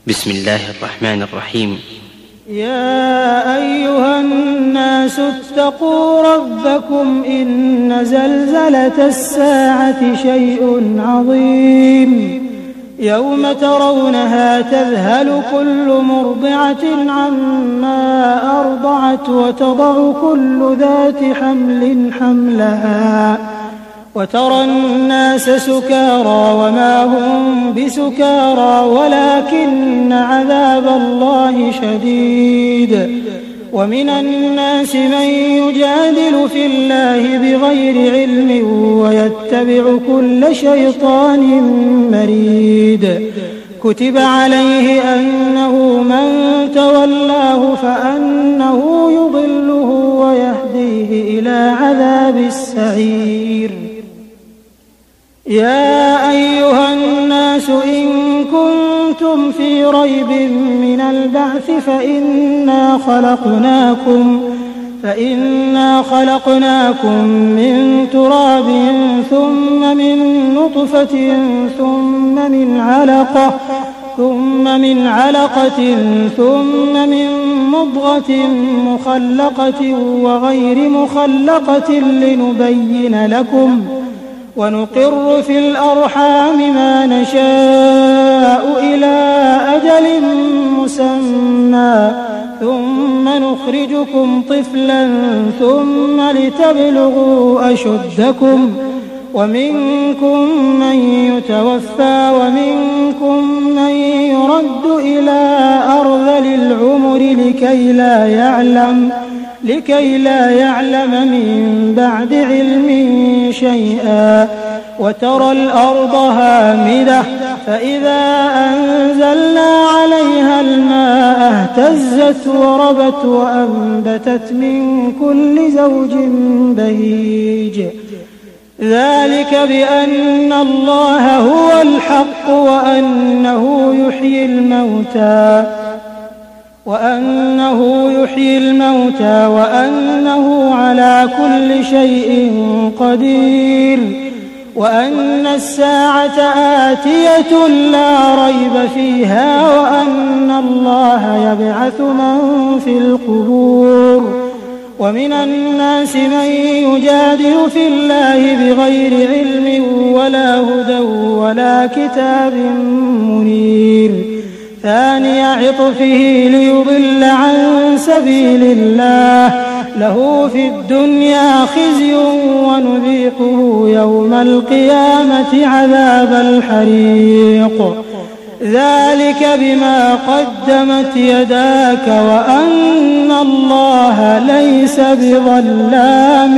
بسم الله الرحمن الرحيم. يا أيها الناس اتقوا ربكم إن زلزلة الساعة شيء عظيم يوم ترونها تذهل كل مرضعة عما أرضعت وتضع كل ذات حمل حملها وترى الناس سكارى وما هم بسكارى ولكن عذاب الله شديد. ومن الناس من يجادل في الله بغير علم ويتبع كل شيطان مريد. كتب عليه أنه من تولاه فأنه يضله ويهديه إلى عذاب السعير. يا أيها الناس إن كنتم في ريب من البعث فإنا خلقناكم من تراب ثم من نطفة ثم من علقة ثم من مضغة مخلقة وغير مخلقة لنبين لكم ونقر في الأرحام ما نشاء إلى أجل مسمى ثم نخرجكم طفلا ثم لتبلغوا أشدكم ومنكم من يتوفى ومنكم من يرد إلى أرذل العمر لكي لا يعلم من بعد علم شيئا. وترى الأرض هامدة فإذا أنزلنا عليها الماء اهتزت وربت وأنبتت من كل زوج بهيج. ذلك بأن الله هو الحق وأنه يحيي الموتى وأنه على كل شيء قدير وأن الساعة آتية لا ريب فيها وأن الله يبعث من في القبور. ومن الناس من يجادل في الله بغير علم ولا هدى ولا كتاب منير. ثاني عطفه ليضل عن سبيل الله له في الدنيا خزي ونذيقه يوم القيامة عذاب الحريق. ذلك بما قدمت يداك وأن الله ليس بظلام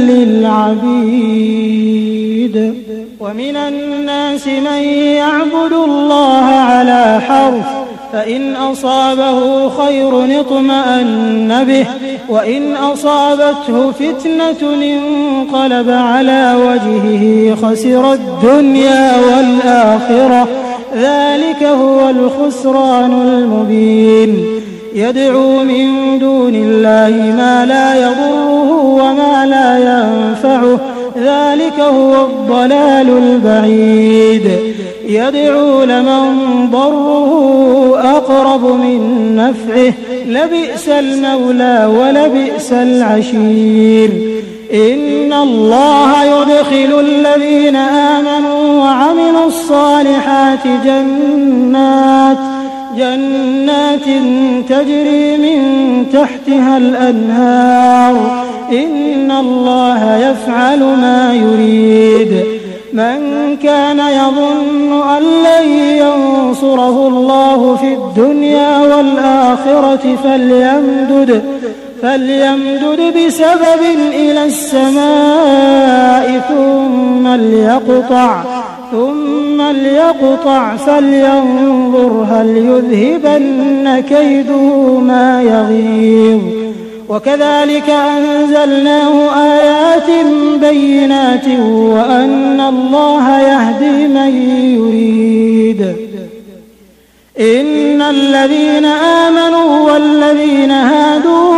للعبيد. ومن الناس من يعبد الله على حرف فإن أصابه خير اطمأن به وإن أصابته فتنة انقلب على وجهه خسر الدنيا والآخرة ذلك هو الخسران المبين. يدعو من دون الله ما لا يضره وما لا ينفعه ذلك هو الضلال البعيد. يدعو لمن ضره أقرب من نفعه لبئس المولى ولبئس العشير. إن الله يدخل الذين آمنوا وعملوا الصالحات جنات تجري من تحتها الأنهار إن الله يفعل ما يريد. من كان يظن أن لن ينصره الله في الدنيا والآخرة فليمدد بسبب إلى السماء ثم ليقطع فلينظر هل يذهبن كيده ما يغيظ. وكذلك أنزلناه آيات بينات وأن الله يهدي من يريد. إن الذين آمنوا والذين هادوا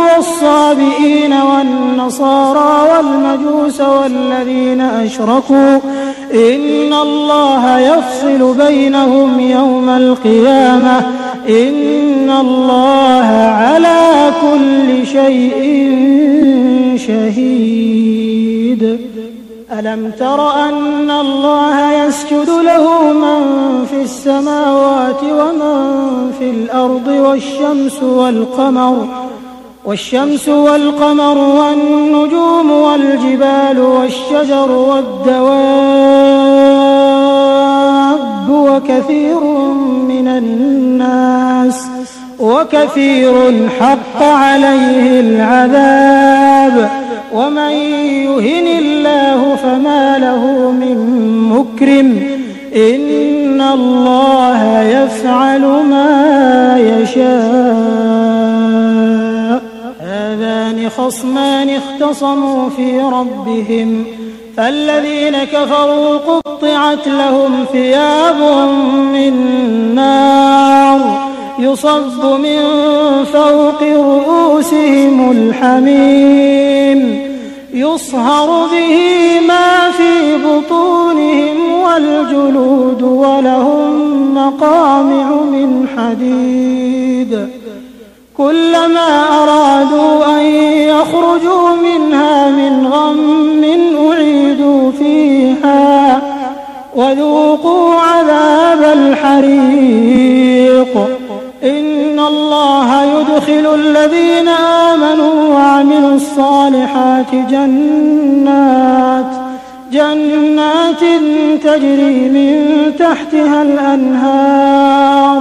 والصابئين والنصارى والمجوس والذين أشركوا إن الله يفصل بينهم يوم القيامة إن الله على كل شيء شهيد ألم تر أن الله يسجد له من في السماوات ومن في الأرض والشمس والقمر والنجوم والجبال والشجر والدواب وكثير حق عليه العذاب ومن يهن الله فما له من مكرم إن الله يفعل ما يشاء هذان خصمان اختصموا في ربهم فالذين كفروا قطعت لهم ثياب من نار يصب من فوق رؤوسهم الحميم يصهر به ما في بطونهم والجلود ولهم مقامع من حديد كلما أرادوا أن يخرجوا منها من غم أعيدوا فيها وذوقوا عذاب الحريق إن الله يدخل الذين آمنوا وعملوا الصالحات جنات تجري من تحتها الأنهار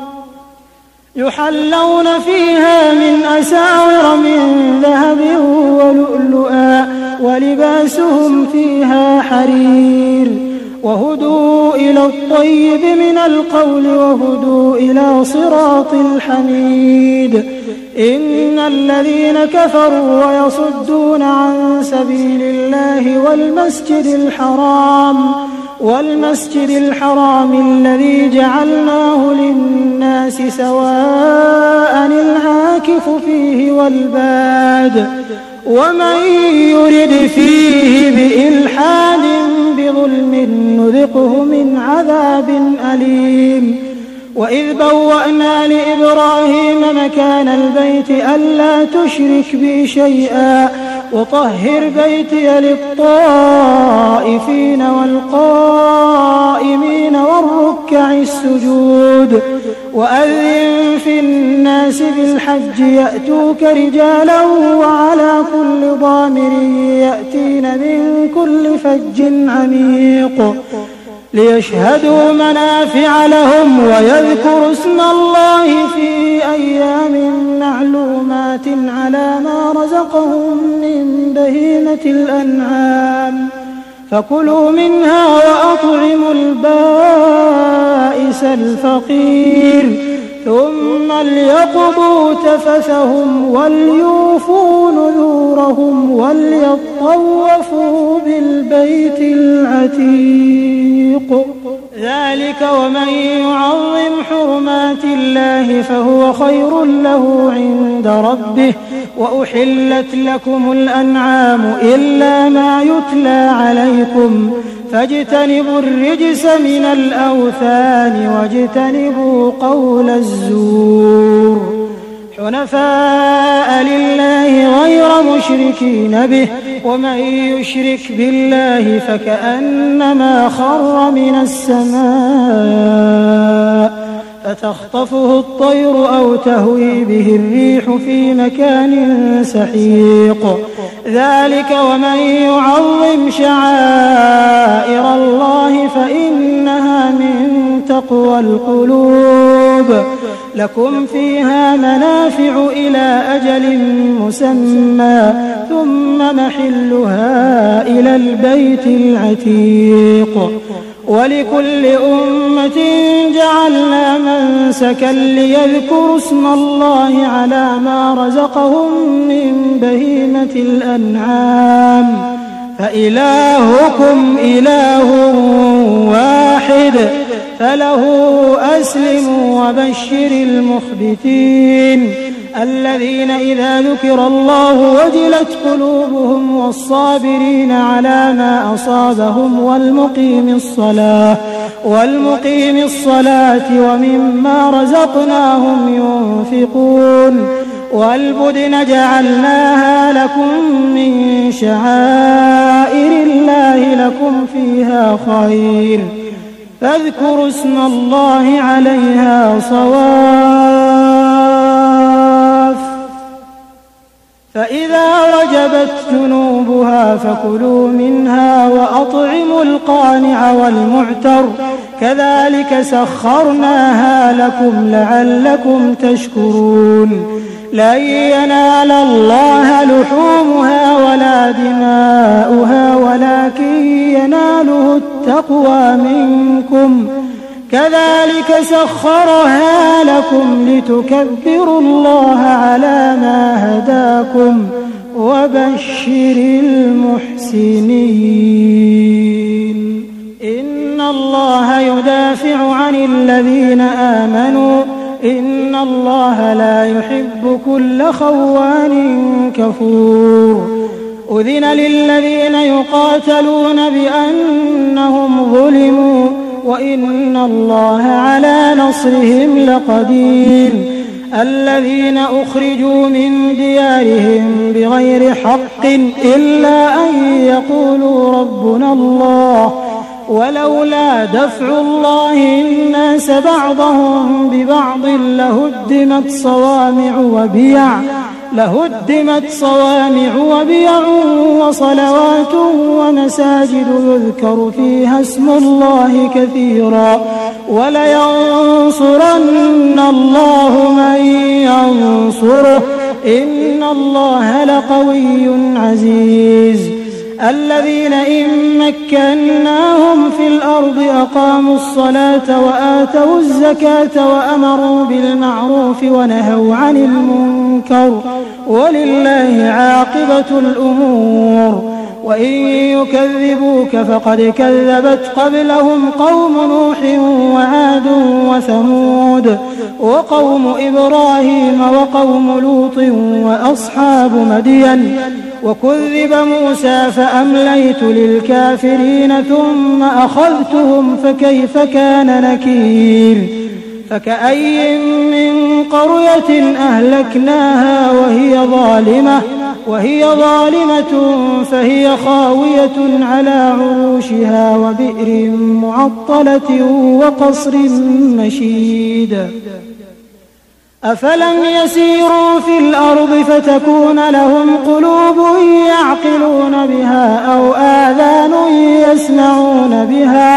يحلون فيها من أساور من ذهب ولؤلؤا ولباسهم فيها حرير وهدوا إلى الطيب من القول وهدوا إلى صراط الحميد إن الذين كفروا ويصدون عن سبيل الله والمسجد الحرام الذي جعلناه للناس سواء العاكف فيه والباد ومن يرد فيه بإلحاد بظلم نذقه من عذاب أليم وإذ بوأنا لإبراهيم مكان البيت ألا تشرك بي شيئا وطهر بيتي للطائفين والقائمين والركع السجود وأذن في الناس بالحج يأتوك رجالا وعلى كل ضامر يأتين من كل فج عميق ليشهدوا منافع لهم ويذكروا اسم الله في أيام معلومات على ما رزقهم من بهيمة الأنعام فكلوا منها وأطعموا البائس الفقير ثم ليقضوا تفثهم وليوفوا نذورهم وليطوفوا بالبيت العتيق ذلك ومن يعظم حرمات الله فهو خير له عند ربه وأحلت لكم الأنعام إلا ما يتلى عليكم فاجتنبوا الرجس من الأوثان واجتنبوا قول الزور حنفاء لله غير مشركين به ومن يشرك بالله فكأنما خر من السماء فتخطفه الطير أو تهوي به الريح في مكان سحيق ذلك ومن يعظم شعائر الله فإنها من تقوى القلوب لكم فيها منافع إلى أجل مسمى ثم محلها إلى البيت العتيق ولكل أمة جعلنا منسكا ليذكروا اسم الله على ما رزقهم من بهيمة الأنعام فإلهكم إله واحد فله أسلموا وبشر المخبتين الذين إذا ذكر الله وجلت قلوبهم والصابرين على ما أصابهم والمقيم الصلاة ومما رزقناهم ينفقون والبدن جعلناها لكم من شعائر الله لكم فيها خير فاذكروا اسم الله عليها صواف فإذا وجبت جنوبها فكلوا منها وأطعموا القانع والمعتر كذلك سخرناها لكم لعلكم تشكرون لن ينال الله لحومها ولا دماؤها ولكن يناله التقوى منكم كذلك سخرها لكم لتكبروا الله على ما هداكم وبشر المحسنين إن الله يدافع عن الذين آمنوا إن الله لا يحب كل خوان كفور أذن للذين يقاتلون بأنهم ظلموا وإن الله على نصرهم لقدير الذين أخرجوا من ديارهم بغير حق إلا أن يقولوا ربنا الله ولولا دفع الله الناس بعضهم ببعض لهدمت صوامع وبيع وصلوات ومساجد يذكر فيها اسم الله كثيرا ولينصرن الله من ينصره إن الله لقوي عزيز الذين إن مكناهم في الأرض أقاموا الصلاة وآتوا الزكاة وأمروا بالمعروف ونهوا عن المنكر ولله عاقبة الأمور وإن يكذبوك فقد كذبت قبلهم قوم نوح وعاد وثمود وقوم إبراهيم وقوم لوط وأصحاب مدين وكذب موسى فأمليت للكافرين ثم أخذتهم فكيف كان نكير فكأي من قرية أهلكناها وهي ظالمة فهي خاوية على عروشها وبئر معطلة وقصر مشيد أفلم يسيروا في الأرض فتكون لهم قلوب يعقلون بها أو آذان يسمعون بها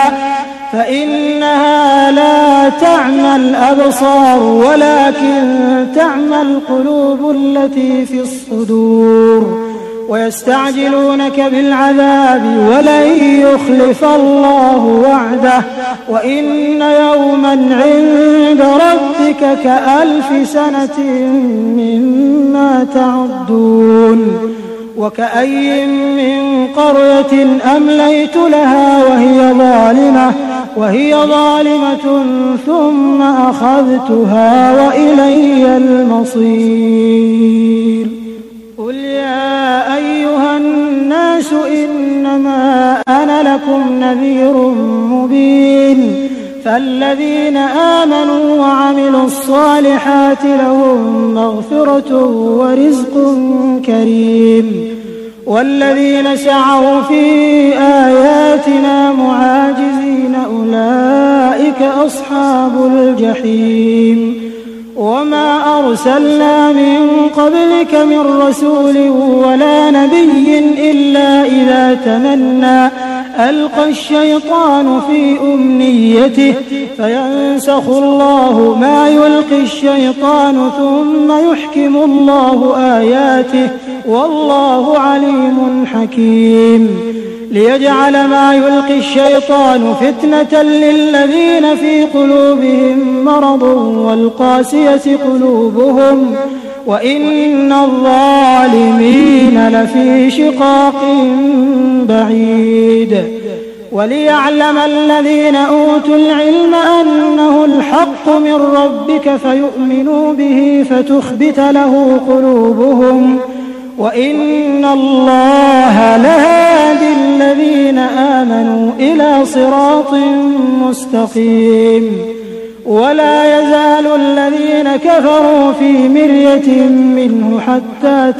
فإنها لا تعمى الأبصار ولكن تعمى القلوب التي في الصدور ويستعجلونك بالعذاب ولن يخلف الله وعده وإن يوما عند ربك كألف سنة مما تعدون وكأي من قرية أمليت لها وهي ظالمة ثم أخذتها وإلي المصير قل يا أيها الناس إنما أنا لكم نذير مبين فالذين آمنوا وعملوا الصالحات لهم مغفرة ورزق كريم والذين سعوا في آياتنا معاجزين أولئك أصحاب الجحيم وما أرسلنا من قبلك من رسول ولا نبي إلا إذا تمنى ألقى الشيطان في أمنيته فينسخ الله ما يلقي الشيطان ثم يحكم الله آياته والله عليم حكيم ليجعل ما يلقي الشيطان فتنة للذين في قلوبهم مرض والقاسية قلوبهم وإن الظالمين لفي شقاق بعيد وليعلم الذين أوتوا العلم أنه الحق من ربك فيؤمنوا به فتخبت له قلوبهم وإن الله لهادي الذين آمنوا إلى صراط مستقيم. ولا يزال الذين كفروا في مرية منه حتى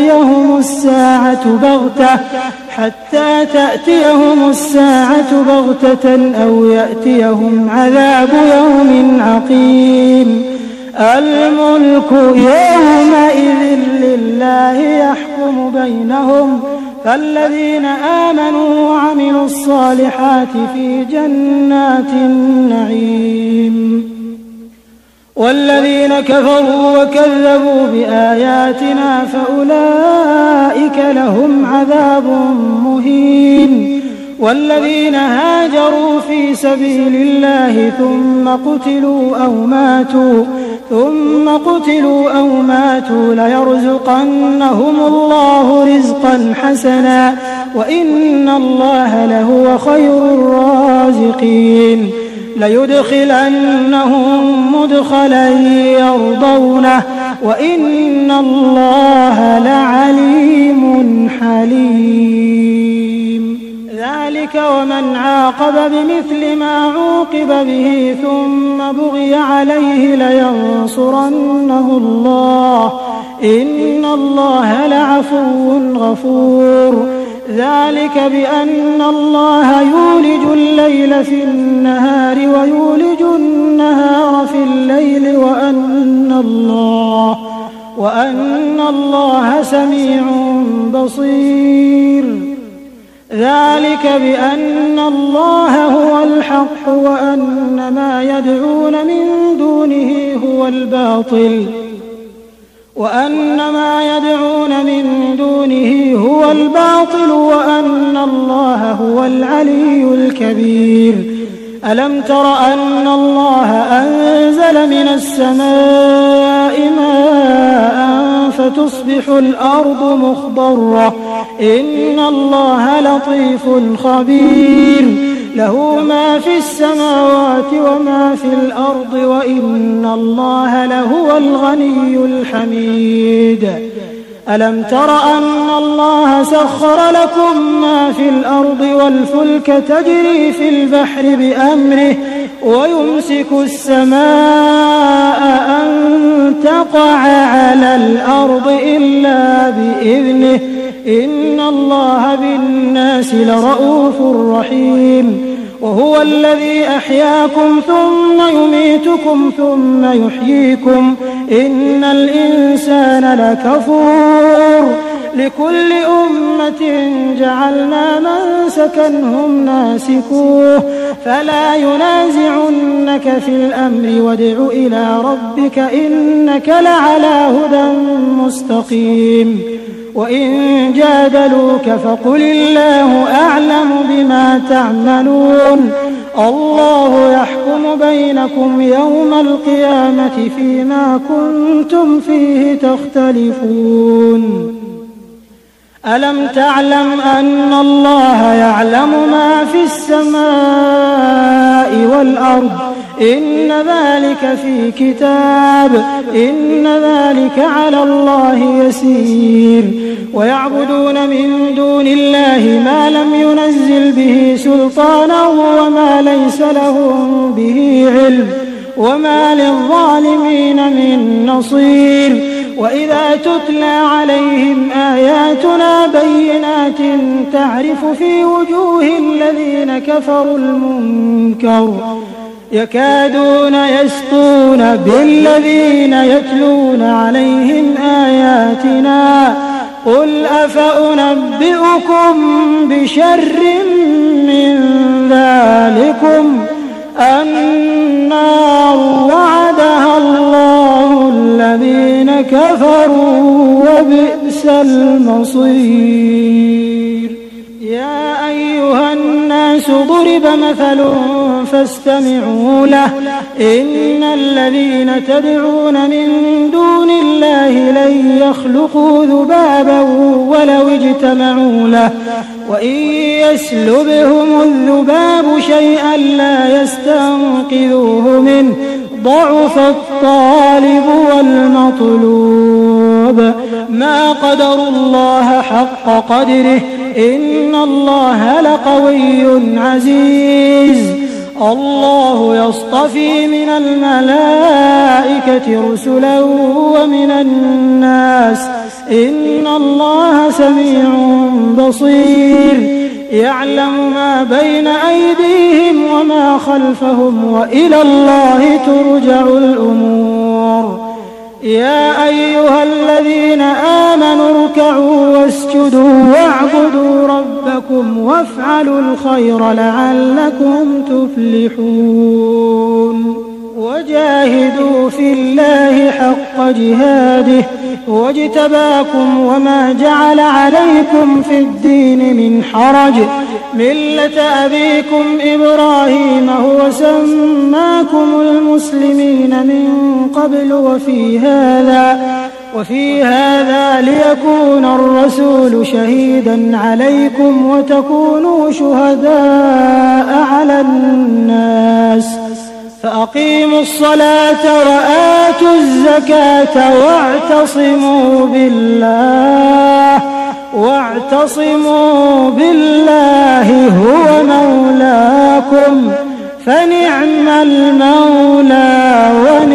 تأتيهم الساعة بغتة أو يأتيهم عذاب يوم عقيم. الملك يومئذ لله يحكم بينهم فالذين آمنوا وعملوا الصالحات في جنات النعيم والذين كفروا وكذبوا بآياتنا فأولئك لهم عذاب مهين. والذين هاجروا في سبيل الله ثم قتلوا أو ماتوا ليرزقنهم الله رزقا حسنا وإن الله لهو خير الرازقين. ليدخلنهم مدخلا يرضونه وإن الله لعليم حليم. ذلك ومن عاقب بمثل ما عوقب به ثم بغي عليه لينصرنه الله إن الله لعفو غفور. ذلك بأن الله يولج الليل في النهار ويولج النهار في الليل وأن الله سميع بصير. ذلك بأن الله هو الحق وأن ما يدعون من دونه هو الباطل وأن الله هو العلي الكبير. ألم تر أن الله أنزل من السماء ماء فتصبح الأرض مخضرة إن الله لطيف خبير. له ما في السماوات وما في الأرض وإن الله لهو الغني الحميد. ألم تر أن الله سخر لكم ما في الأرض والفلك تجري في البحر بأمره ويمسك السماء أن تقع على الأرض إلا بإذنه إن الله بالناس لرؤوف رحيم. وهو الذي أحياكم ثم يميتكم ثم يحييكم إن الإنسان لكفور. لكل أمة جعلنا منسكا هم ناسكوه فلا ينازعنك في الأمر وادع إلى ربك إنك لعلى هدى مستقيم. وإن جادلوك فقل الله أعلم بما تعملون الله يحكم بينكم يوم القيامة فيما كنتم فيه تختلفون. ألم تعلم أن الله يعلم ما في السماء والأرض إن ذلك في كتاب إن ذلك على الله يسير. ويعبدون من دون الله ما لم ينزل به سلطانا وما ليس لهم به علم وما للظالمين من نصير. وإذا تتلى عليهم آياتنا بينات تعرف في وجوه الذين كفروا المنكر يكادون يسطون بالذين يتلون عليهم آياتنا قل أفأنبئكم بشر من ذلكم النار وعدها الله الذين كفروا وبئس المصير. يا أيها الناس ضرب مثل فاستمعوا له إن الذين تدعون من دون الله لن يخلقوا ذبابا ولو اجتمعوا له وإن يسلبهم الذباب شيئا لا يستنقذوه منه ضعف الطالب والمطلوب ما قدروا الله حق قدره إن الله لقوي عزيز الله يصطفي من الملائكة رسلا ومن الناس إن الله سميع بصير يعلم ما بين أيديهم وما خلفهم وإلى الله ترجع الأمور يا أيها الذين آمنوا اركعوا واسجدوا واعبدوا ربكم وافعلوا الخير لعلكم تفلحون وجاهدوا في الله حق جهاده واجتباكم وما جعل عليكم في الدين من حرج ملة أبيكم إبراهيم هو سماكم المسلمين من قبل وفي هذا ليكون الرسول شهيدا عليكم وتكونوا شهداء على الناس فأقيموا الصلاة وآتوا الزكاة واعتصموا بالله هو مولاكم فنعم المولى ونعم